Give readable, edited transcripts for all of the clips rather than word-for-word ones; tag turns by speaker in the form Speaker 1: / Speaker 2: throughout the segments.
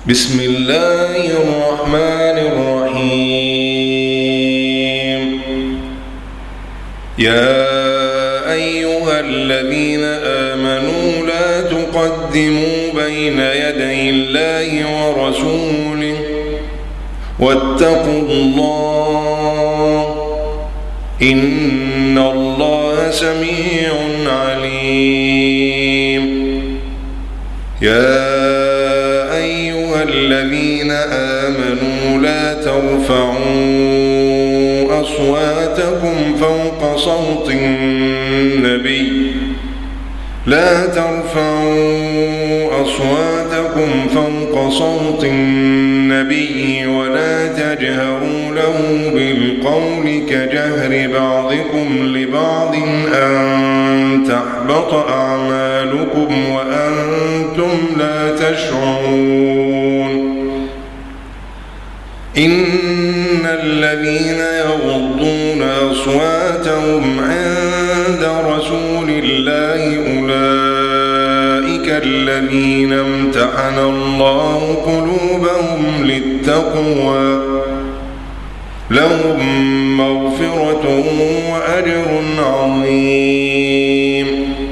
Speaker 1: بسم الله الرحمن الرحيم. يا أيها الذين آمنوا لا تقدموا بين يدي الله ورسوله واتقوا الله إن الله سميع عليم. يا أيها الذين آمنوا لا ترفعوا أصواتكم فوق صوت النبي ولا تجهروا له بالقول كجهر بعضكم لبعض أن تحبط أعمالكم وأنتم لا تشعرون. إن الذين يغضون أصواتهم عند رسول الله أولئك الذين امتحن الله قلوبهم للتقوى لهم مغفرة وأجر عظيم.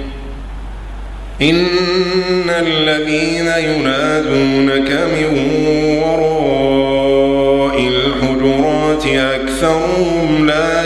Speaker 1: إن الذين ينادونك من وراء الحجرات أكثرهم لا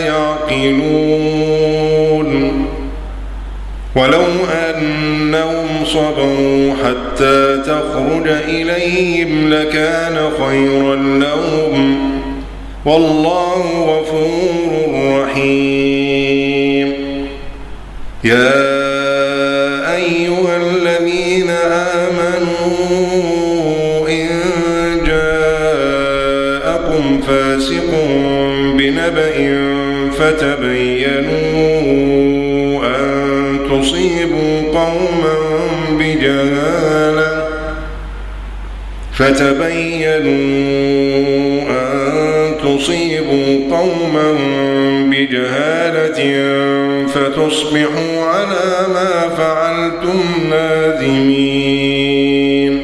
Speaker 1: يعقلون. ولو أنهم صبروا حتى تخرج إليهم لكان خيرا لهم والله غفور رحيم. يا أيها الذين آمنوا إن جاءكم فاسق بنبأ فتبينوا أن تصيبوا قوما بجهالة فتصبحوا على ما فعلتم نادمين.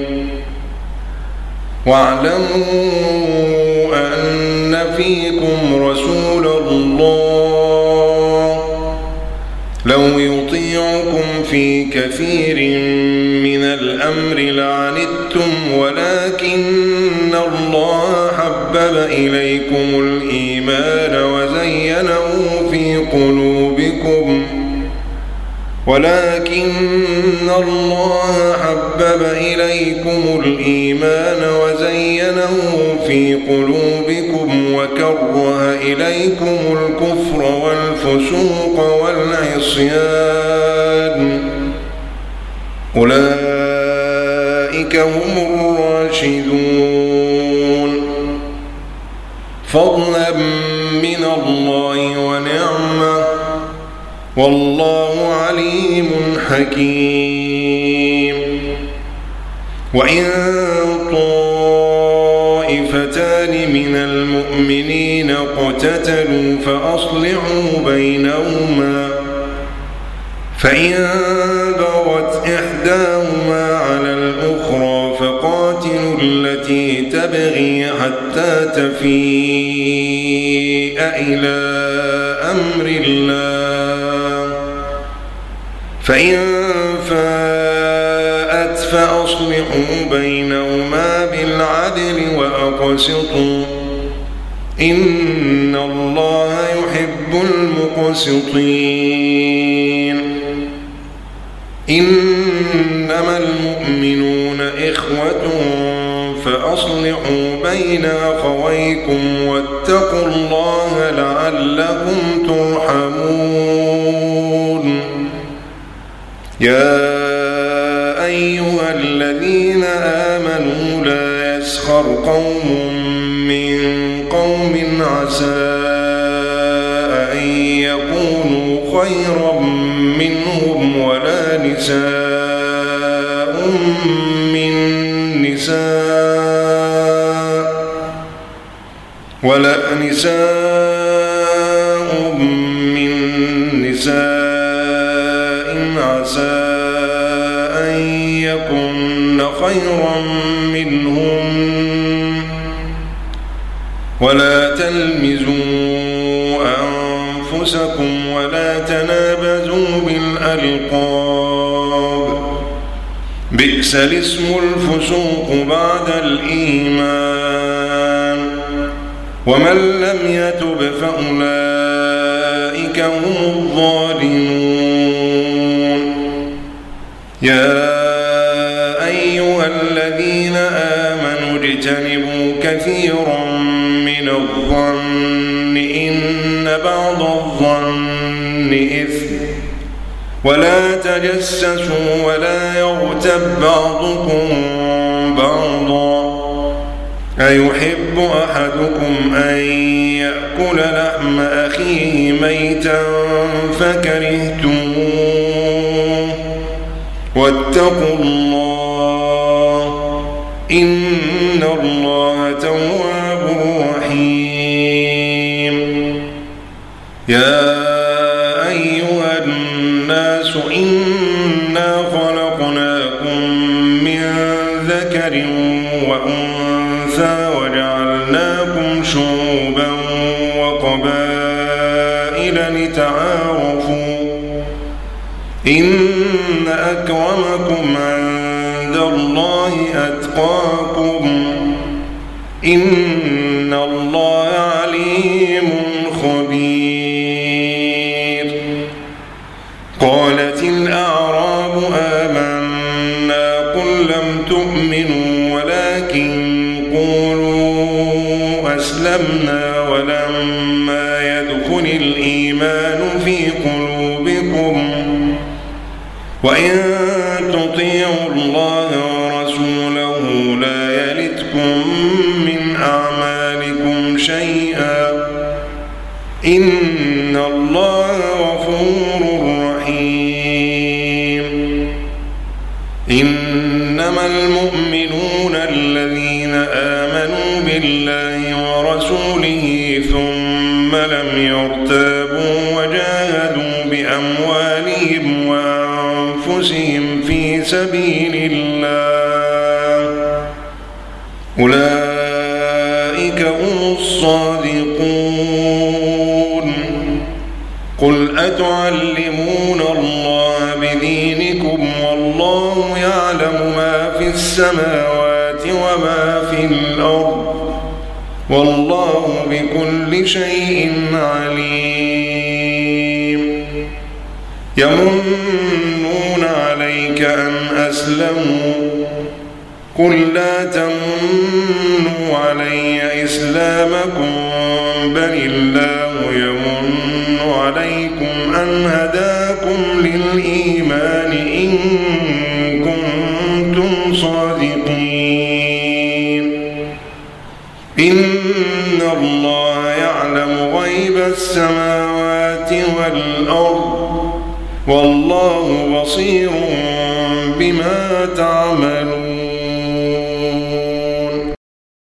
Speaker 1: واعلموا أن فيكم رسول الله لو يطيعكم في كثير من الأمر لعنتم ولكن الله حبب إليكم الإيمان وزينه في قلوبكم وكره إليكم الكفر والفسوق والعصيان أولئك هم الراشدون فضلا من الله ونعمة والله عليم حكيم. وإن طائفتان من المؤمنين اقتتلوا فأصلحوا بينهما فإن بغت إحداهما على الأخرى فقاتلوا التي تبغي حتى تفيء إلى أمر الله فإن فاءت فأصلحوا بينهما بالعدل وأقسطوا إن الله يحب المقسطين. إنما المؤمنون إخوة فأصلحوا بين أخويكم واتقوا الله لعلكم ترحمون. يا أيها الذين آمنوا لا يسخر قوم من قوم عسى أن يكونوا خيرا منهم ولا نساء من نساء عسى أن يكن خيرا منهم ولا تلمزوا أنفسكم ولا تنابزوا بالألقاب بئس الاسم الفسوق بعد الإيمان ومن لم يتب فأولئك هم الظالمون يا أيها الذين آمنوا اجتنبوا كثيرا من الظن إن بعض الظن إثم ولا تجسسوا ولا يغتب بعضكم بعضا أيحب أحدكم أن يأكل لحم أخيه ميتا فكرهتموه واتقوا الله إن الله تواب رحيم يا أيها الناس إنا خلقناكم من ذكر وأنثى وجعلناكم شعوبا وقبائل لتعارفوا إن أكرمكم عند الله أتقاكم إن الله عليم خبير قالت الأعراب آمنا قل لم تؤمنوا ولكن قولوا أسلمنا ولما يدخل الإيمان في قلوبكم وإن تطيعوا الله ورسوله لا يلتكم من أعمالكم شيئا إن الله غفور رحيم إنما المؤمنون الذين آمنوا بالله ورسوله ثم لم يرتابوا وجاهدوا بأموالهم وأنفسهم في سبيل الله أولئك هم الصادقون قل أتعلمون الله بدينكم والله يعلم ما في السماوات وما في الأرض والله بكل شيء عليم يمنون عليك أن أسلموا قل لا تمنوا علي إسلامكم بل الله يمن عليكم أن هداكم للإيمان إن كنتم صادقين إن الله يعلم غيب السماوات والأرض والله بصير بما تعملون